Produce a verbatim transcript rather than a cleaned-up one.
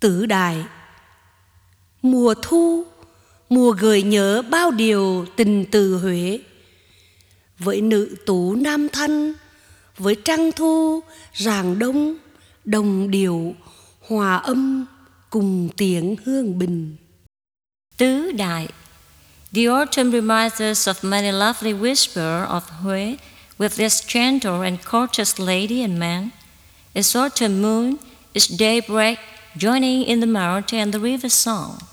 Tứ đại. Mùa thu, mùa gợi nhớ bao điều tình từ Huế. Với nữ tú nam thanh, với trăng thu rạng đông, đồng điệu hòa âm cùng tiếng hương bình. Tứ đại. The autumn reminds us of many lovely whispers of Huế, with this gentle and courteous lady and man. Its autumn moon, its daybreak, joining in the mountain and the river song.